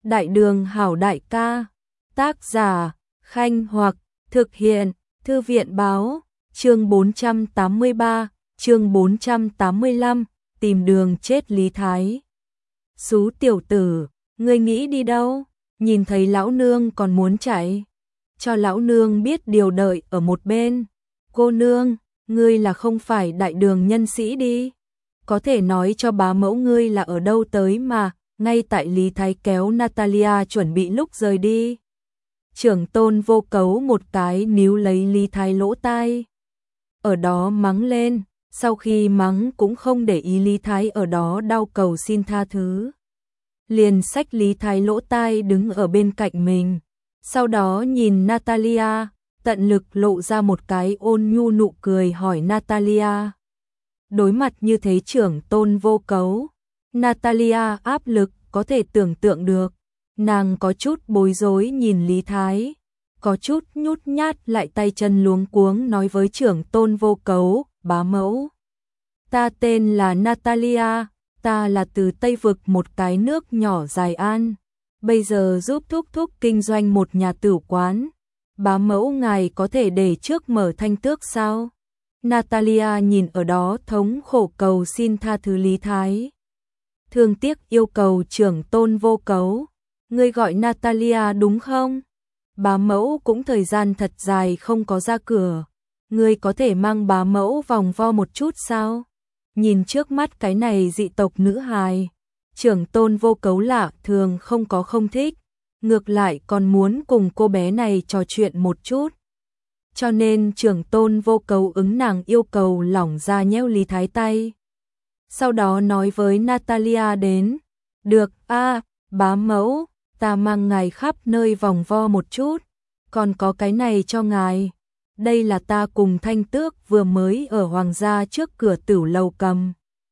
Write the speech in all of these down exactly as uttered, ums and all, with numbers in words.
Đại đường hảo đại ca, tác giả, Khanh Hoặc, thực hiện, Thư viện báo, chương bốn trăm tám mươi ba, chương bốn trăm tám mươi lăm, tìm đường chết Lý Thái. Xú tiểu tử, ngươi nghĩ đi đâu? Nhìn thấy lão nương còn muốn chạy. Cho lão nương biết điều đợi ở một bên. Cô nương, ngươi là không phải đại đường nhân sĩ đi. Có thể nói cho bá mẫu ngươi là ở đâu tới mà, ngay tại Lý Thái kéo Natalia chuẩn bị lúc rời đi. Trưởng tôn Vô Cấu một cái níu lấy Lý Thái lỗ tai. Ở đó mắng lên, sau khi mắng cũng không để ý Lý Thái ở đó đau cầu xin tha thứ. Liền xách Lý Thái lỗ tai đứng ở bên cạnh mình. Sau đó nhìn Natalia, tận lực lộ ra một cái ôn nhu nụ cười hỏi Natalia. Đối mặt như thế trưởng tôn Vô Cấu, Natalia áp lực có thể tưởng tượng được. Nàng có chút bối rối nhìn Lý Thái, có chút nhút nhát lại tay chân luống cuống nói với trưởng tôn Vô Cấu, bá mẫu. Ta tên là Natalia, ta là từ Tây Vực một cái nước nhỏ Dài An, bây giờ giúp thúc thúc kinh doanh một nhà tửu quán. Bá mẫu ngài có thể để trước mở thanh tước sao? Natalia nhìn ở đó thống khổ cầu xin tha thứ Lý Thái. Thương tiếc yêu cầu trưởng tôn Vô Cấu. Ngươi gọi Natalia đúng không? Bá mẫu cũng thời gian thật dài không có ra cửa. Ngươi có thể mang bá mẫu vòng vo một chút sao? Nhìn trước mắt cái này dị tộc nữ hài, trưởng tôn Vô Cấu lạ thường không có không thích, ngược lại còn muốn cùng cô bé này trò chuyện một chút. Cho nên trưởng tôn Vô Cấu ứng nàng yêu cầu lỏng ra nhéo Lý Thái tay. Sau đó nói với Natalia đến, được a, bá mẫu, ta mang ngài khắp nơi vòng vo một chút, còn có cái này cho ngài. Đây là ta cùng Thanh Tước vừa mới ở hoàng gia trước cửa tửu lầu cầm.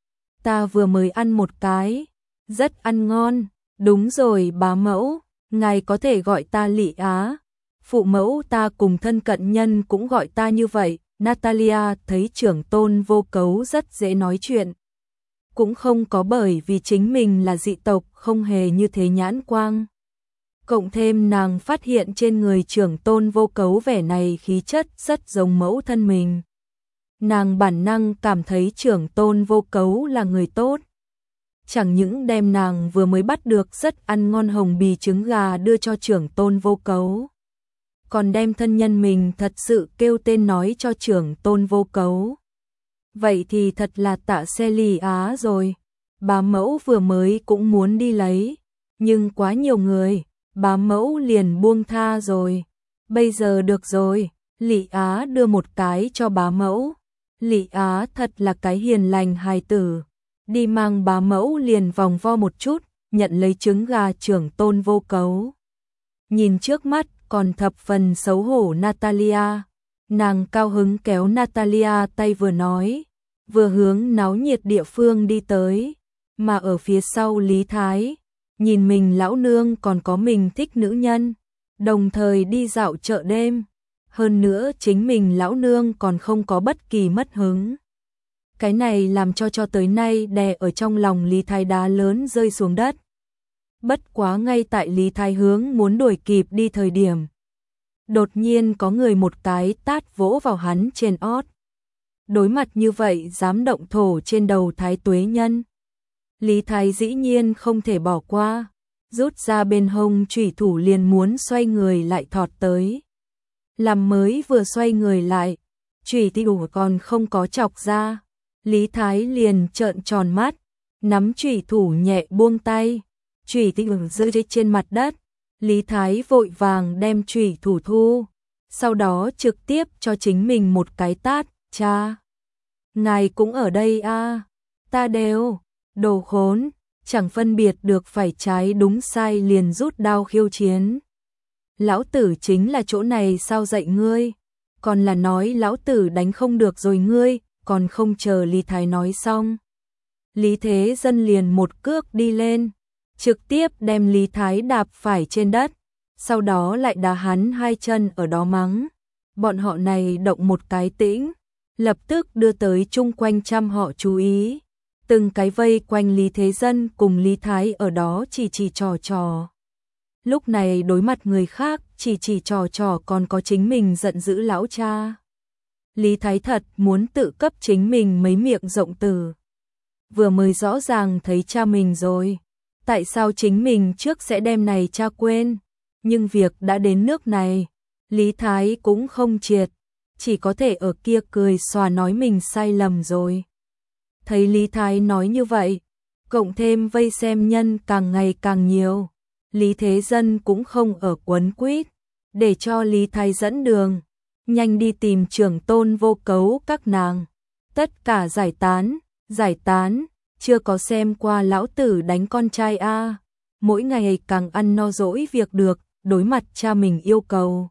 Ta vừa mới ăn một cái, rất ăn ngon. Đúng rồi bá mẫu, ngài có thể gọi ta Lị Á. Phụ mẫu ta cùng thân cận nhân cũng gọi ta như vậy. Natalia thấy trưởng tôn Vô Cấu rất dễ nói chuyện. Cũng không có bởi vì chính mình là dị tộc không hề như thế nhãn quang. Cộng thêm nàng phát hiện trên người trưởng tôn Vô Cấu vẻ này khí chất rất giống mẫu thân mình. Nàng bản năng cảm thấy trưởng tôn Vô Cấu là người tốt. Chẳng những đem nàng vừa mới bắt được rất ăn ngon hồng bì trứng gà đưa cho trưởng tôn Vô Cấu, còn đem thân nhân mình thật sự kêu tên nói cho trưởng tôn Vô Cấu. Vậy thì thật là tạ xe Lì Á rồi. Bá mẫu vừa mới cũng muốn đi lấy, nhưng quá nhiều người, bá mẫu liền buông tha rồi. Bây giờ được rồi, Lị Á đưa một cái cho bá mẫu. Lị Á thật là cái hiền lành hài tử. Đi mang bá mẫu liền vòng vo một chút, nhận lấy trứng gà trưởng tôn Vô Cấu. Nhìn trước mắt còn thập phần xấu hổ Natalia, nàng cao hứng kéo Natalia tay vừa nói, vừa hướng náo nhiệt địa phương đi tới. Mà ở phía sau Lý Thái, nhìn mình lão nương còn có mình thích nữ nhân, đồng thời đi dạo chợ đêm. Hơn nữa chính mình lão nương còn không có bất kỳ mất hứng. Cái này làm cho cho tới nay đè ở trong lòng Lý Thái đá lớn rơi xuống đất. Bất quá ngay tại Lý Thái hướng muốn đuổi kịp đi thời điểm, đột nhiên có người một cái tát vỗ vào hắn trên ót. Đối mặt như vậy dám động thổ trên đầu Thái Tuế Nhân, Lý Thái dĩ nhiên không thể bỏ qua, rút ra bên hông chủy thủ liền muốn xoay người lại thọt tới. Làm mới vừa xoay người lại, chủy thủ còn không có chọc ra, Lý Thái liền trợn tròn mắt, nắm chủy thủ nhẹ buông tay, chủy thủ rơi trên mặt đất. Lý Thái vội vàng đem chủy thủ thu, sau đó trực tiếp cho chính mình một cái tát. Cha, ngài cũng ở đây a? Ta đều, đồ khốn, chẳng phân biệt được phải trái đúng sai liền rút đao khiêu chiến. Lão tử chính là chỗ này sao dạy ngươi, còn là nói lão tử đánh không được rồi ngươi, còn không chờ Lý Thái nói xong. Lý Thế Dân liền một cước đi lên, trực tiếp đem Lý Thái đạp phải trên đất, sau đó lại đá hắn hai chân ở đó mắng. Bọn họ này động một cái tĩnh, lập tức đưa tới chung quanh trăm họ chú ý. Từng cái vây quanh Lý Thế Dân cùng Lý Thái ở đó chỉ chỉ trò trò. lúc này đối mặt người khác chỉ chỉ trò trò còn có chính mình giận dữ lão cha. Lý Thái thật muốn tự cấp chính mình mấy miệng rộng từ. Vừa mới rõ ràng thấy cha mình rồi, tại sao chính mình trước sẽ đem này cha quên, nhưng việc đã đến nước này, Lý Thái cũng không triệt, chỉ có thể ở kia cười xòa nói mình sai lầm rồi. Thấy Lý Thái nói như vậy, cộng thêm vây xem nhân càng ngày càng nhiều, Lý Thế Dân cũng không ở quấn quýt, để cho Lý Thái dẫn đường, nhanh đi tìm trưởng tôn Vô Cấu các nàng. Tất cả giải tán, giải tán, chưa có xem qua lão tử đánh con trai a, mỗi ngày càng ăn no dỗi việc được, đối mặt cha mình yêu cầu.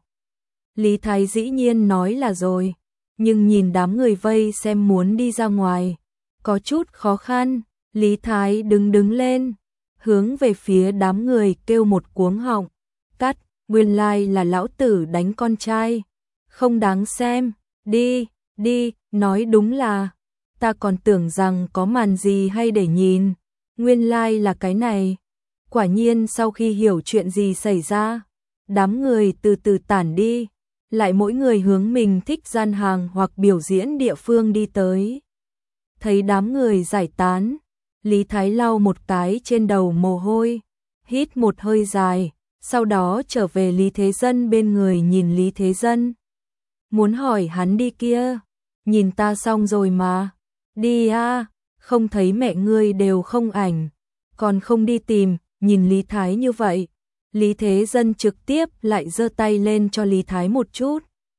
Lý Thái dĩ nhiên nói là rồi, nhưng nhìn đám người vây xem muốn đi ra ngoài, có chút khó khăn, Lý Thái đứng đứng lên, hướng về phía đám người kêu một cuống họng, cắt, nguyên lai là lão tử đánh con trai, không đáng xem, đi, đi, nói đúng là, ta còn tưởng rằng có màn gì hay để nhìn, nguyên lai là cái này. Quả nhiên sau khi hiểu chuyện gì xảy ra, đám người từ từ tản đi, lại mỗi người hướng mình thích gian hàng hoặc biểu diễn địa phương đi tới. Thấy đám người giải tán, Lý Thái lau một cái trên đầu mồ hôi, hít một hơi dài, sau đó trở về Lý Thế Dân bên người nhìn Lý Thế Dân. Muốn hỏi hắn đi kia, nhìn ta xong rồi mà, đi a, không thấy mẹ ngươi đều không ảnh, còn không đi tìm, nhìn Lý Thái như vậy. Lý Thế Dân trực tiếp lại giơ tay lên cho Lý Thái một chút.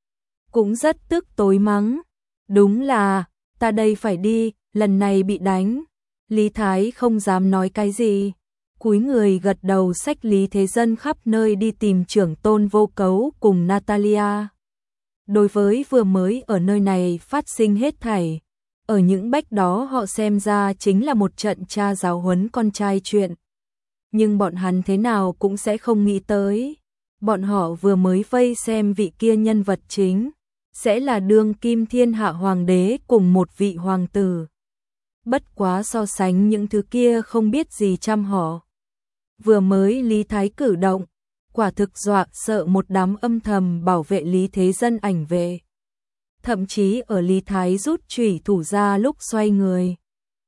Cũng rất tức tối mắng, đúng là, ta đây phải đi, lần này bị đánh. Lý Thái không dám nói cái gì, cúi người gật đầu xách Lý Thế Dân khắp nơi đi tìm trưởng tôn Vô Cấu cùng Natalia. Đối với vừa mới ở nơi này phát sinh hết thảy, ở những bách đó họ xem ra chính là một trận cha giáo huấn con trai chuyện. Nhưng bọn hắn thế nào cũng sẽ không nghĩ tới, bọn họ vừa mới vây xem vị kia nhân vật chính, sẽ là đương kim thiên hạ hoàng đế cùng một vị hoàng tử. Bất quá so sánh những thứ kia không biết gì trăm họ. Vừa mới Lý Thái cử động, quả thực dọa sợ một đám âm thầm bảo vệ Lý Thế Dân ảnh vệ. Thậm chí ở Lý Thái rút chủy thủ ra lúc xoay người,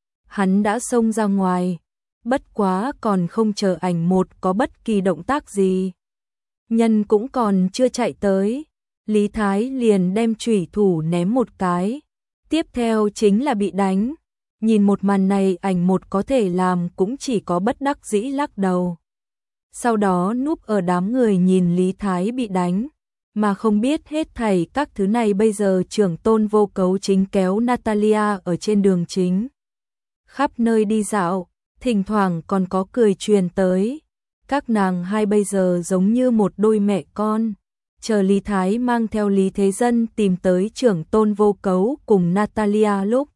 hắn đã xông ra ngoài, bất quá còn không chờ ảnh một có bất kỳ động tác gì. Nhân cũng còn chưa chạy tới, Lý Thái liền đem chủy thủ ném một cái, tiếp theo chính là bị đánh. Nhìn một màn này ảnh một có thể làm cũng chỉ có bất đắc dĩ lắc đầu. Sau đó núp ở đám người nhìn Lý Thái bị đánh, mà không biết hết thảy các thứ này bây giờ trưởng tôn Vô Cấu chính kéo Natalia ở trên đường chính. Khắp nơi đi dạo, thỉnh thoảng còn có cười truyền tới. Các nàng hai bây giờ giống như một đôi mẹ con. Chờ Lý Thái mang theo Lý Thế Dân tìm tới trưởng tôn Vô Cấu cùng Natalia lúc.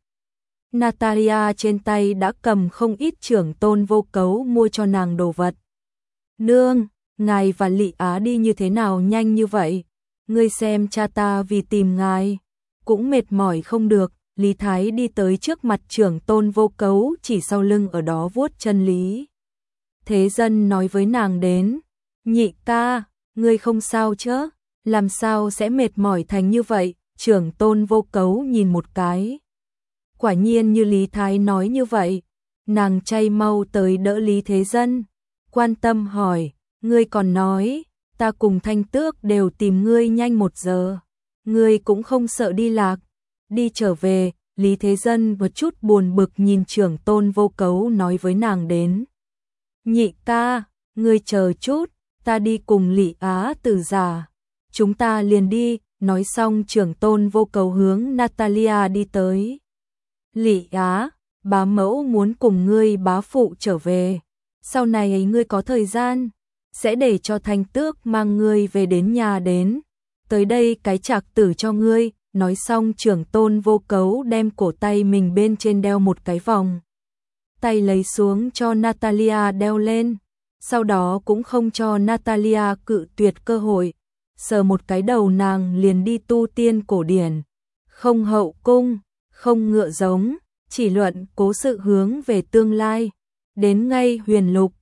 Natalia trên tay đã cầm không ít trưởng tôn Vô Cấu mua cho nàng đồ vật. Nương, ngài và Lị Á đi như thế nào nhanh như vậy? Ngươi xem cha ta vì tìm ngài, cũng mệt mỏi không được. Lý Thái đi tới trước mặt trưởng tôn Vô Cấu chỉ sau lưng ở đó vuốt chân Lý Thế Dân nói với nàng đến. Nhị ca, ngươi không sao chứ? Làm sao sẽ mệt mỏi thành như vậy? Trưởng tôn Vô Cấu nhìn một cái. Quả nhiên như Lý Thái nói như vậy, nàng chay mau tới đỡ Lý Thế Dân, quan tâm hỏi, ngươi còn nói, ta cùng Thanh Tước đều tìm ngươi nhanh một giờ, ngươi cũng không sợ đi lạc, đi trở về. Lý Thế Dân một chút buồn bực nhìn trưởng tôn Vô Cấu nói với nàng đến. Nhị ca, ngươi chờ chút, ta đi cùng Lị Á từ giả, chúng ta liền đi. Nói xong trưởng tôn Vô Cấu hướng Natalia đi tới. Lị Á, bá mẫu muốn cùng ngươi bá phụ trở về, sau này ấy ngươi có thời gian, sẽ để cho Thanh Tước mang ngươi về đến nhà đến, tới đây cái trạc tử cho ngươi. Nói xong trưởng tôn Vô Cấu đem cổ tay mình bên trên đeo một cái vòng tay lấy xuống cho Natalia đeo lên, sau đó cũng không cho Natalia cự tuyệt cơ hội, sờ một cái đầu nàng liền đi tu tiên cổ điển, không hậu cung, không ngựa giống, chỉ luận cố sự hướng về tương lai, đến ngay huyền lục,